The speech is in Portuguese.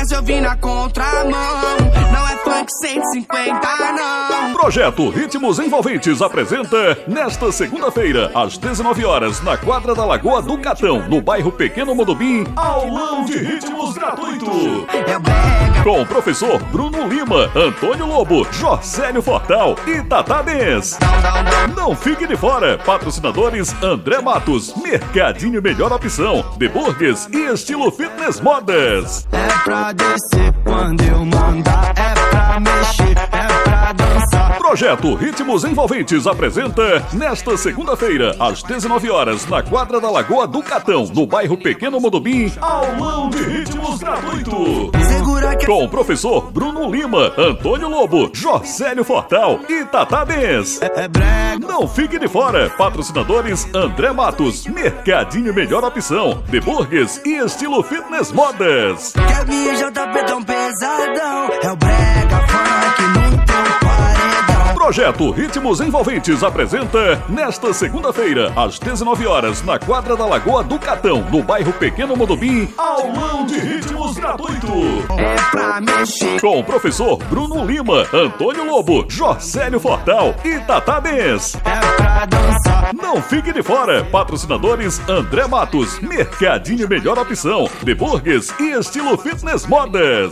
Essa eu vim na contramão. Não é funk 150, não. Projeto Ritmos Envolventes apresenta nesta segunda-feira, às 19 horas, na quadra da Lagoa do Catão, no bairro Pequeno Modubim, aulão de ritmos gratuito. Com o professor Bruno Lima, Antônio Lobo, Jorcélio Fortal e Tata Dance. Não fique de fora. Patrocinadores André Matos, Mercadinho Melhor Opção, The Burgers e Estilo Fitness Modas. É pra descer quando eu mandar, é pra mexer, é pra dançar. Projeto Ritmos Envolventes apresenta nesta segunda-feira, às 19 horas, na quadra da Lagoa do Catão, no bairro Pequeno Modubim, aulão de ritmos gratuito. Com o professor Bruno Lima, Antônio Lobo, Jorcélio Fortal e Tata Dance. Não fique de fora. Patrocinadores André Matos, Mercadinho Melhor Opção, The Burgers e Estilo Fitness Modas. Kevin JP tão pesadão, é o brega funk no teu paredão. Projeto Ritmos Envolventes apresenta nesta segunda-feira, às 19 horas, na quadra da Lagoa do Catão, no bairro Pequeno Modubim, aulão de ritmos gratuito. É pra mexer. Com o professor Bruno Lima, Antônio Lobo, Jorcélio Fortal e Tata Dance. É pra dançar. Não fique de fora. Patrocinadores André Matos, Mercadinho Melhor Opção, The Burgers e Estilo Fitness Modas.